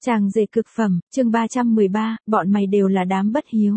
Chàng rể cực phẩm, chương 313, bọn mày đều là đám bất hiếu.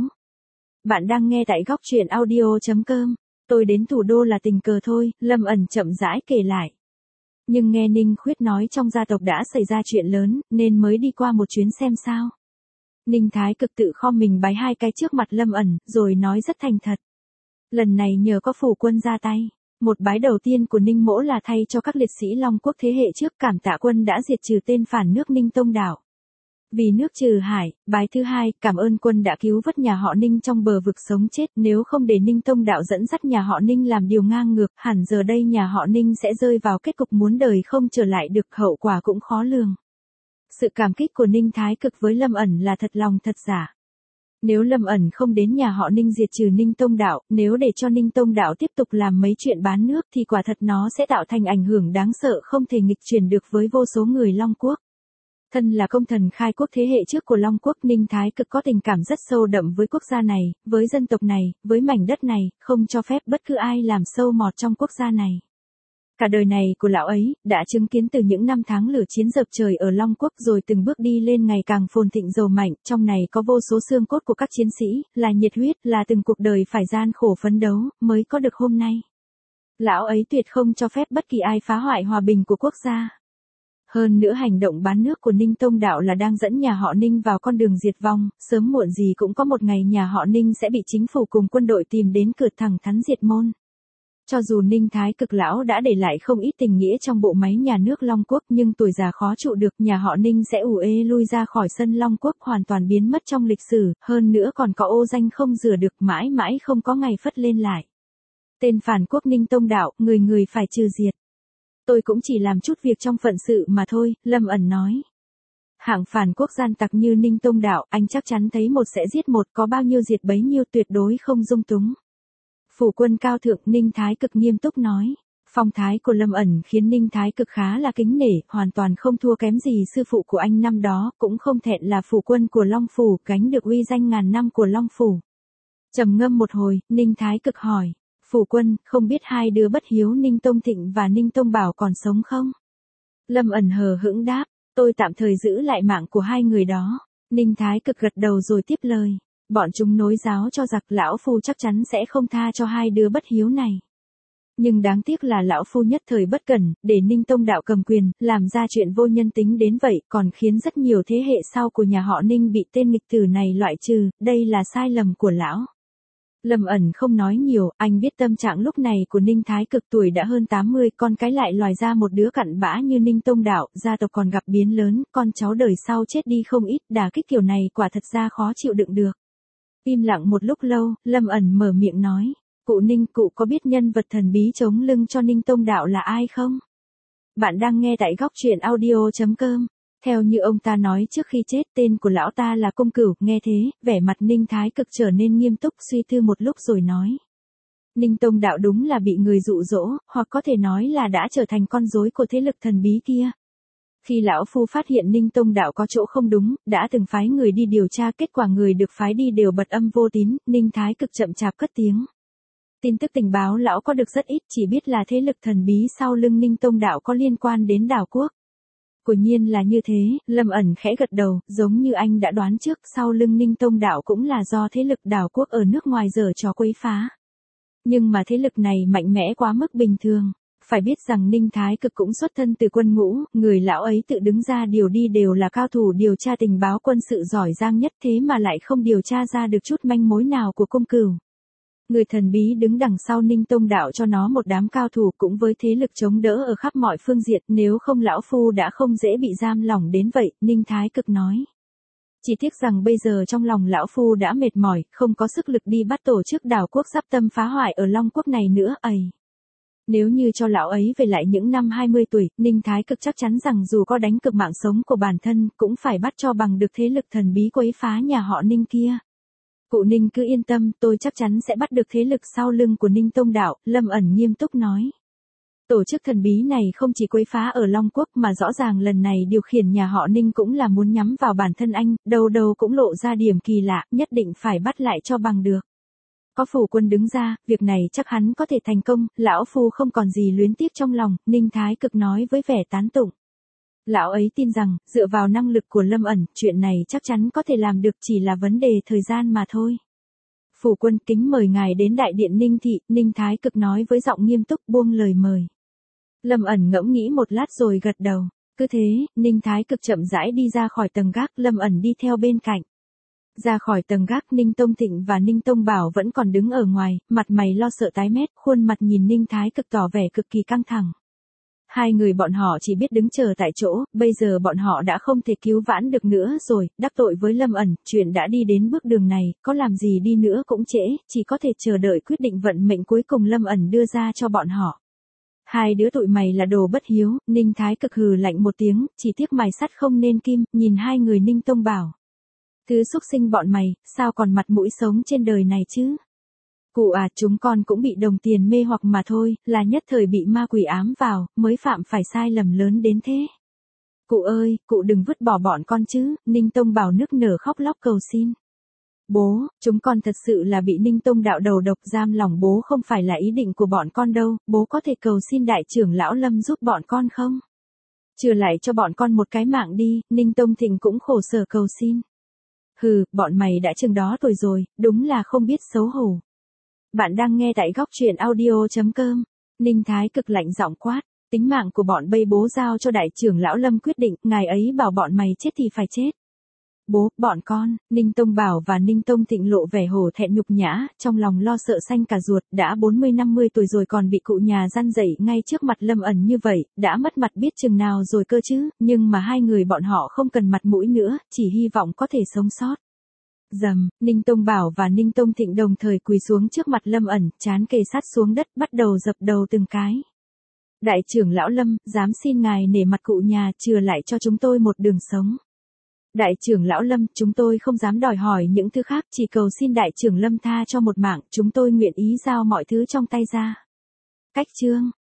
Bạn đang nghe tại góc truyện audio.com. Tôi đến thủ đô là tình cờ thôi, Lâm ẩn chậm rãi kể lại. Nhưng nghe Ninh Khuyết nói trong gia tộc đã xảy ra chuyện lớn, nên mới đi qua một chuyến xem sao. Ninh Thái Cực tự khom mình bái hai cái trước mặt Lâm ẩn, rồi nói rất thành thật. Lần này nhờ có phủ quân ra tay. Một bái đầu tiên của Ninh Mỗ là thay cho các liệt sĩ Long Quốc thế hệ trước, cảm tạ quân đã diệt trừ tên phản nước Ninh Tông Đảo. Vì nước trừ hải, bái thứ hai, cảm ơn quân đã cứu vớt nhà họ Ninh trong bờ vực sống chết, nếu không để Ninh Tông Đạo dẫn dắt nhà họ Ninh làm điều ngang ngược, hẳn giờ đây nhà họ Ninh sẽ rơi vào kết cục muốn đời không trở lại được, hậu quả cũng khó lường. Sự cảm kích của Ninh Thái Cực với Lâm ẩn là thật lòng thật giả. Nếu Lâm ẩn không đến nhà họ Ninh diệt trừ Ninh Tông Đạo, nếu để cho Ninh Tông Đạo tiếp tục làm mấy chuyện bán nước thì quả thật nó sẽ tạo thành ảnh hưởng đáng sợ không thể nghịch chuyển được với vô số người Long Quốc. Thân là công thần khai quốc thế hệ trước của Long Quốc, Ninh Thái Cực có tình cảm rất sâu đậm với quốc gia này, với dân tộc này, với mảnh đất này, không cho phép bất cứ ai làm sâu mọt trong quốc gia này. Cả đời này của lão ấy, đã chứng kiến từ những năm tháng lửa chiến dập trời ở Long Quốc rồi từng bước đi lên ngày càng phồn thịnh giàu mạnh, trong này có vô số xương cốt của các chiến sĩ, là nhiệt huyết, là từng cuộc đời phải gian khổ phấn đấu, mới có được hôm nay. Lão ấy tuyệt không cho phép bất kỳ ai phá hoại hòa bình của quốc gia. Hơn nữa hành động bán nước của Ninh Tông Đạo là đang dẫn nhà họ Ninh vào con đường diệt vong, sớm muộn gì cũng có một ngày nhà họ Ninh sẽ bị chính phủ cùng quân đội tìm đến cửa thẳng thắn diệt môn. Cho dù Ninh Thái Cực lão đã để lại không ít tình nghĩa trong bộ máy nhà nước Long Quốc, nhưng tuổi già khó trụ được, nhà họ Ninh sẽ ù ê lui ra khỏi sân Long Quốc, hoàn toàn biến mất trong lịch sử, hơn nữa còn có ô danh không rửa được, mãi mãi không có ngày phất lên lại. Tên phản quốc Ninh Tông Đạo, người người phải trừ diệt. Tôi cũng chỉ làm chút việc trong phận sự mà thôi, Lâm ẩn nói. Hạng phản quốc gian tặc như Ninh Tông Đạo, anh chắc chắn thấy một sẽ giết một, có bao nhiêu diệt bấy nhiêu, tuyệt đối không dung túng. Phủ quân cao thượng, Ninh Thái Cực nghiêm túc nói. Phong thái của Lâm ẩn khiến Ninh Thái Cực khá là kính nể, hoàn toàn không thua kém gì sư phụ của anh năm đó, cũng không thẹn là phủ quân của Long Phủ, gánh được uy danh ngàn năm của Long Phủ. Trầm ngâm một hồi, Ninh Thái Cực hỏi. Phủ quân, không biết hai đứa bất hiếu Ninh Tông Thịnh và Ninh Tông Bảo còn sống không? Lâm ẩn hờ hững đáp, tôi tạm thời giữ lại mạng của hai người đó. Ninh Thái Cực gật đầu rồi tiếp lời. Bọn chúng nối giáo cho giặc, lão phu chắc chắn sẽ không tha cho hai đứa bất hiếu này. Nhưng đáng tiếc là lão phu nhất thời bất cẩn, để Ninh Tông Đạo cầm quyền, làm ra chuyện vô nhân tính đến vậy, còn khiến rất nhiều thế hệ sau của nhà họ Ninh bị tên nghịch tử này loại trừ, đây là sai lầm của lão. Lâm ẩn không nói nhiều, anh biết tâm trạng lúc này của Ninh Thái Cực, tuổi đã hơn 80, con cái lại lòi ra một đứa cặn bã như Ninh Tông Đạo, gia tộc còn gặp biến lớn, con cháu đời sau chết đi không ít, đả kích kiểu này quả thật ra khó chịu đựng được. Im lặng một lúc lâu, Lâm ẩn mở miệng nói, cụ Ninh, cụ có biết nhân vật thần bí chống lưng cho Ninh Tông Đạo là ai không? Bạn đang nghe tại góc truyện audio.com. Theo như ông ta nói trước khi chết, tên của lão ta là Công Cửu, nghe thế, vẻ mặt Ninh Thái Cực trở nên nghiêm túc, suy tư một lúc rồi nói. Ninh Tông Đạo đúng là bị người dụ dỗ, hoặc có thể nói là đã trở thành con rối của thế lực thần bí kia. Khi lão phu phát hiện Ninh Tông Đạo có chỗ không đúng, đã từng phái người đi điều tra, kết quả người được phái đi đều bật âm vô tín. Ninh Thái Cực chậm chạp cất tiếng. Tin tức tình báo lão có được rất ít, chỉ biết là thế lực thần bí sau lưng Ninh Tông Đạo có liên quan đến đảo quốc. Quả nhiên là như thế, Lâm ẩn khẽ gật đầu, giống như anh đã đoán trước, sau lưng Ninh Tông Đạo cũng là do thế lực đảo quốc ở nước ngoài giở trò quấy phá. Nhưng mà thế lực này mạnh mẽ quá mức bình thường. Phải biết rằng Ninh Thái Cực cũng xuất thân từ quân ngũ, người lão ấy tự đứng ra điều đi đều là cao thủ điều tra tình báo quân sự giỏi giang nhất, thế mà lại không điều tra ra được chút manh mối nào của Công Cửu. Người thần bí đứng đằng sau Ninh Tông Đạo cho nó một đám cao thủ cũng với thế lực chống đỡ ở khắp mọi phương diện, nếu không lão phu đã không dễ bị giam lỏng đến vậy, Ninh Thái Cực nói. Chỉ tiếc rằng bây giờ trong lòng lão phu đã mệt mỏi, không có sức lực đi bắt tổ chức đảo quốc sắp tâm phá hoại ở Long Quốc này nữa, ầy. Nếu như cho lão ấy về lại những năm 20 tuổi, Ninh Thái Cực chắc chắn rằng dù có đánh cược mạng sống của bản thân, cũng phải bắt cho bằng được thế lực thần bí quấy phá nhà họ Ninh kia. Cụ Ninh cứ yên tâm, tôi chắc chắn sẽ bắt được thế lực sau lưng của Ninh Tông Đạo, Lâm ẩn nghiêm túc nói. Tổ chức thần bí này không chỉ quấy phá ở Long Quốc mà rõ ràng lần này điều khiển nhà họ Ninh cũng là muốn nhắm vào bản thân anh, đâu đâu cũng lộ ra điểm kỳ lạ, nhất định phải bắt lại cho bằng được. Có phủ quân đứng ra, việc này chắc hắn có thể thành công, lão phu không còn gì luyến tiếc trong lòng, Ninh Thái Cực nói với vẻ tán tụng. Lão ấy tin rằng, dựa vào năng lực của Lâm ẩn, chuyện này chắc chắn có thể làm được, chỉ là vấn đề thời gian mà thôi. Phủ quân kính mời ngài đến đại điện Ninh Thị, Ninh Thái Cực nói với giọng nghiêm túc, buông lời mời. Lâm ẩn ngẫm nghĩ một lát rồi gật đầu. Cứ thế, Ninh Thái Cực chậm rãi đi ra khỏi tầng gác, Lâm ẩn đi theo bên cạnh. Ra khỏi tầng gác, Ninh Tông Thịnh và Ninh Tông Bảo vẫn còn đứng ở ngoài, mặt mày lo sợ tái mét, khuôn mặt nhìn Ninh Thái Cực tỏ vẻ cực kỳ căng thẳng. Hai người bọn họ chỉ biết đứng chờ tại chỗ, bây giờ bọn họ đã không thể cứu vãn được nữa rồi, đắc tội với Lâm ẩn, chuyện đã đi đến bước đường này, có làm gì đi nữa cũng trễ, chỉ có thể chờ đợi quyết định vận mệnh cuối cùng Lâm ẩn đưa ra cho bọn họ. Hai đứa tụi mày là đồ bất hiếu, Ninh Thái Cực hừ lạnh một tiếng, chỉ tiếc mài sắt không nên kim, nhìn hai người Ninh Tông Bảo. Thứ xúc sinh bọn mày, sao còn mặt mũi sống trên đời này chứ? Cụ à, chúng con cũng bị đồng tiền mê hoặc mà thôi, là nhất thời bị ma quỷ ám vào, mới phạm phải sai lầm lớn đến thế. Cụ ơi, cụ đừng vứt bỏ bọn con chứ, Ninh Tông Bảo nức nở khóc lóc cầu xin. Bố, chúng con thật sự là bị Ninh Tông đạo đầu độc giam lòng, bố không phải là ý định của bọn con đâu, bố có thể cầu xin đại trưởng lão Lâm giúp bọn con không? Trừ lại cho bọn con một cái mạng đi, Ninh Tông Thịnh cũng khổ sở cầu xin. Hừ, bọn mày đã chừng đó tuổi rồi, đúng là không biết xấu hổ. Bạn đang nghe tại góc truyện audio.com. Ninh Thái Cực lạnh giọng quát, tính mạng của bọn bây bố giao cho đại trưởng lão Lâm quyết định, ngài ấy bảo bọn mày chết thì phải chết. Bố, bọn con, Ninh Tông Bảo và Ninh Tông Thịnh lộ vẻ hổ thẹn nhục nhã, trong lòng lo sợ xanh cả ruột, đã 40-50 tuổi rồi còn bị cụ nhà răn dậy ngay trước mặt Lâm ẩn như vậy, đã mất mặt biết chừng nào rồi cơ chứ, nhưng mà hai người bọn họ không cần mặt mũi nữa, chỉ hy vọng có thể sống sót. Dầm, Ninh Tông Bảo và Ninh Tông Thịnh đồng thời quỳ xuống trước mặt Lâm ẩn, trán kề sát xuống đất, bắt đầu dập đầu từng cái. Đại trưởng lão Lâm, dám xin ngài nể mặt cụ nhà, chừa lại cho chúng tôi một đường sống. Đại trưởng lão Lâm, chúng tôi không dám đòi hỏi những thứ khác, chỉ cầu xin đại trưởng Lâm tha cho một mạng, chúng tôi nguyện ý giao mọi thứ trong tay ra. Cách chương